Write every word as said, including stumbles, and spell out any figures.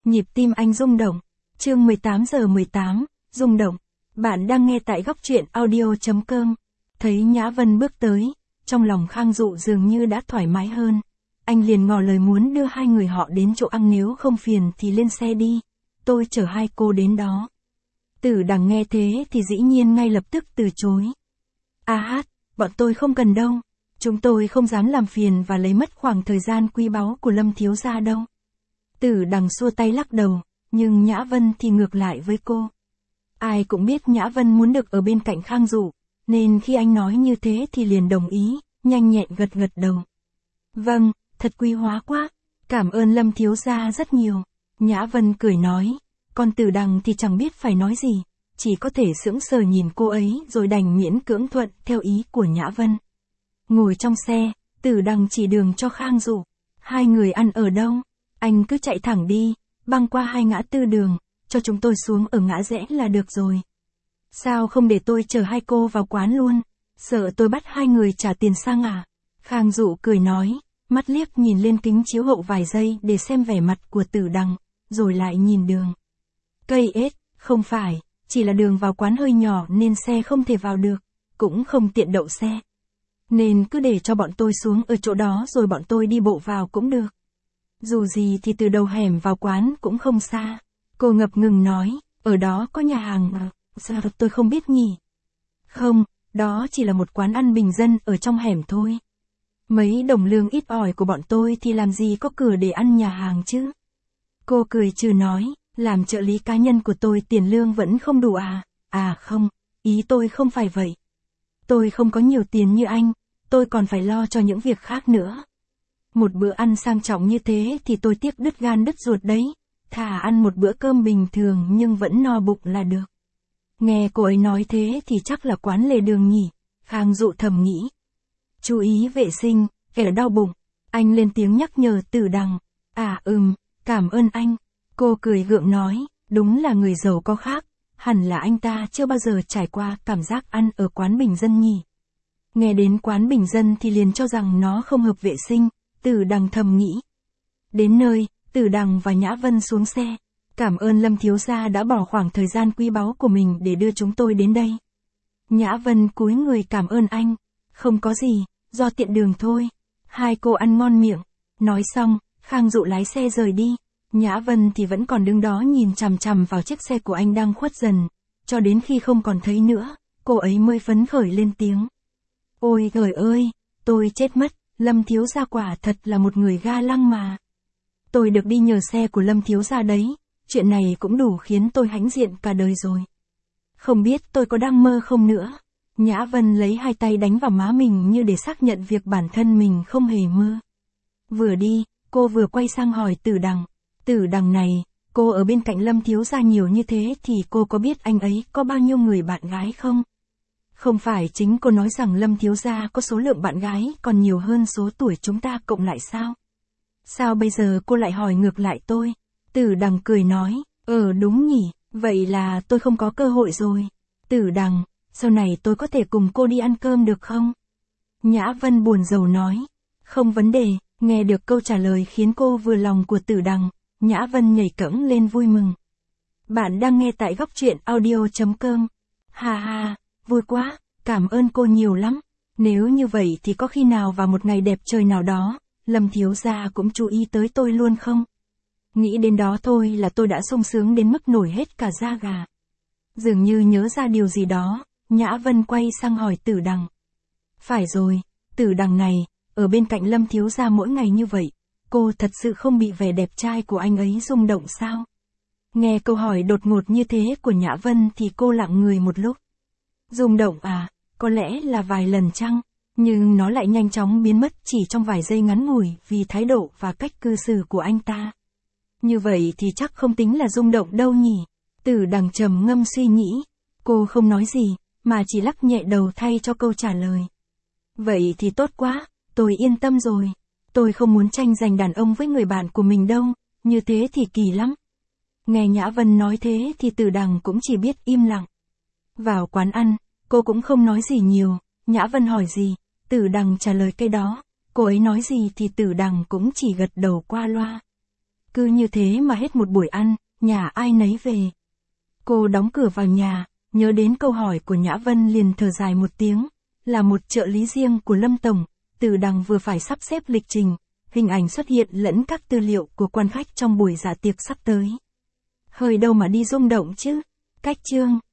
Nhịp tim anh rung động. Chương mười tám giờ mười tám, rung động. Bạn đang nghe tại góc truyện audio chấm com. Thấy Nhã Vân bước tới, trong lòng Khang Dụ dường như đã thoải mái hơn. Anh liền ngỏ lời muốn đưa hai người họ đến chỗ ăn, nếu không phiền thì lên xe đi. Tôi chở hai cô đến đó. Tử Đằng nghe thế thì dĩ nhiên ngay lập tức từ chối. A hát, bọn tôi không cần đâu. Chúng tôi không dám làm phiền và lấy mất khoảng thời gian quý báu của Lâm thiếu gia đâu. Tử Đằng xua tay lắc đầu, nhưng Nhã Vân thì ngược lại với cô. Ai cũng biết Nhã Vân muốn được ở bên cạnh Khang Dụ, nên khi anh nói như thế thì liền đồng ý, nhanh nhẹn gật gật đầu. Vâng, thật quý hóa quá, cảm ơn Lâm thiếu gia rất nhiều. Nhã Vân cười nói, còn Tử Đằng thì chẳng biết phải nói gì, chỉ có thể sững sờ nhìn cô ấy rồi đành miễn cưỡng thuận theo ý của Nhã Vân. Ngồi trong xe, Tử Đằng chỉ đường cho Khang Dụ. Hai người ăn ở đâu? Anh cứ chạy thẳng đi, băng qua hai ngã tư đường, cho chúng tôi xuống ở ngã rẽ là được rồi. Sao không để tôi chở hai cô vào quán luôn? Sợ tôi bắt hai người trả tiền sang à? Khang Dụ cười nói, mắt liếc nhìn lên kính chiếu hậu vài giây để xem vẻ mặt của Tử Đằng, rồi lại nhìn đường. Cây ếch, không phải, chỉ là đường vào quán hơi nhỏ nên xe không thể vào được, cũng không tiện đậu xe. Nên cứ để cho bọn tôi xuống ở chỗ đó rồi bọn tôi đi bộ vào cũng được. Dù gì thì từ đầu hẻm vào quán cũng không xa. Cô ngập ngừng nói, ở đó có nhà hàng mà, sao tôi không biết nhỉ? Không, đó chỉ là một quán ăn bình dân ở trong hẻm thôi. Mấy đồng lương ít ỏi của bọn tôi thì làm gì có cửa để ăn nhà hàng chứ? Cô cười trừ nói, làm trợ lý cá nhân của tôi tiền lương vẫn không đủ à? À không, ý tôi không phải vậy. Tôi không có nhiều tiền như anh, tôi còn phải lo cho những việc khác nữa. Một bữa ăn sang trọng như thế thì tôi tiếc đứt gan đứt ruột đấy. Thà ăn một bữa cơm bình thường nhưng vẫn no bụng là được. Nghe cô ấy nói thế thì chắc là quán lề đường nhỉ, Khang Dụ thầm nghĩ. Chú ý vệ sinh, kẻo đau bụng. Anh lên tiếng nhắc nhở Tử Đằng. À ừm, cảm ơn anh. Cô cười gượng nói, đúng là người giàu có khác, hẳn là anh ta chưa bao giờ trải qua cảm giác ăn ở quán bình dân nhỉ. Nghe đến quán bình dân thì liền cho rằng nó không hợp vệ sinh, Tử Đằng thầm nghĩ. Đến nơi, Tử Đằng và Nhã Vân xuống xe. Cảm ơn Lâm thiếu gia đã bỏ khoảng thời gian quý báu của mình để đưa chúng tôi đến đây. Nhã Vân cúi người cảm ơn anh. Không có gì, do tiện đường thôi. Hai cô ăn ngon miệng. Nói xong, Khang Dụ lái xe rời đi. Nhã Vân thì vẫn còn đứng đó nhìn chằm chằm vào chiếc xe của anh đang khuất dần. Cho đến khi không còn thấy nữa, cô ấy mới phấn khởi lên tiếng. Ôi trời ơi, tôi chết mất, Lâm thiếu gia quả thật là một người ga lăng mà. Tôi được đi nhờ xe của Lâm thiếu gia đấy, chuyện này cũng đủ khiến tôi hãnh diện cả đời rồi. Không biết tôi có đang mơ không nữa. Nhã Vân lấy hai tay đánh vào má mình như để xác nhận việc bản thân mình không hề mơ. Vừa đi, cô vừa quay sang hỏi Tử Đằng. Tử Đằng này, cô ở bên cạnh Lâm thiếu gia nhiều như thế thì cô có biết anh ấy có bao nhiêu người bạn gái không? Không phải chính cô nói rằng Lâm thiếu gia có số lượng bạn gái còn nhiều hơn số tuổi chúng ta cộng lại sao? Sao bây giờ cô lại hỏi ngược lại tôi? Tử Đằng cười nói, ờ đúng nhỉ, vậy là tôi không có cơ hội rồi. Tử Đằng, sau này tôi có thể cùng cô đi ăn cơm được không? Nhã Vân buồn rầu nói, không vấn đề. Nghe được câu trả lời khiến cô vừa lòng của Tử Đằng, Nhã Vân nhảy cẫng lên vui mừng. Bạn đang nghe tại góc truyện audio chấm com. Hà hà, vui quá, cảm ơn cô nhiều lắm. Nếu như vậy thì có khi nào vào một ngày đẹp trời nào đó, Lâm thiếu gia cũng chú ý tới tôi luôn không? Nghĩ đến đó thôi là tôi đã sung sướng đến mức nổi hết cả da gà. Dường như nhớ ra điều gì đó, Nhã Vân quay sang hỏi Tử Đằng. Phải rồi, Tử Đằng này, ở bên cạnh Lâm thiếu gia mỗi ngày như vậy, cô thật sự không bị vẻ đẹp trai của anh ấy rung động sao? Nghe câu hỏi đột ngột như thế của Nhã Vân thì cô lặng người một lúc. Rung động à, có lẽ là vài lần chăng, nhưng nó lại nhanh chóng biến mất chỉ trong vài giây ngắn ngủi vì thái độ và cách cư xử của anh ta. Như vậy thì chắc không tính là rung động đâu nhỉ? Tử Đằng trầm ngâm suy nghĩ, cô không nói gì, mà chỉ lắc nhẹ đầu thay cho câu trả lời. Vậy thì tốt quá, tôi yên tâm rồi. Tôi không muốn tranh giành đàn ông với người bạn của mình đâu, như thế thì kỳ lắm. Nghe Nhã Vân nói thế thì Tử Đằng cũng chỉ biết im lặng. Vào quán ăn, cô cũng không nói gì nhiều, Nhã Vân hỏi gì, Tử Đằng trả lời cái đó, cô ấy nói gì thì Tử Đằng cũng chỉ gật đầu qua loa. Cứ như thế mà hết một buổi ăn, nhà ai nấy về. Cô đóng cửa vào nhà, nhớ đến câu hỏi của Nhã Vân liền thở dài một tiếng, là một trợ lý riêng của Lâm Tổng, Từ Đằng vừa phải sắp xếp lịch trình, hình ảnh xuất hiện lẫn các tư liệu của quan khách trong buổi dạ tiệc sắp tới. Hơi đâu mà đi rung động chứ, cách chương.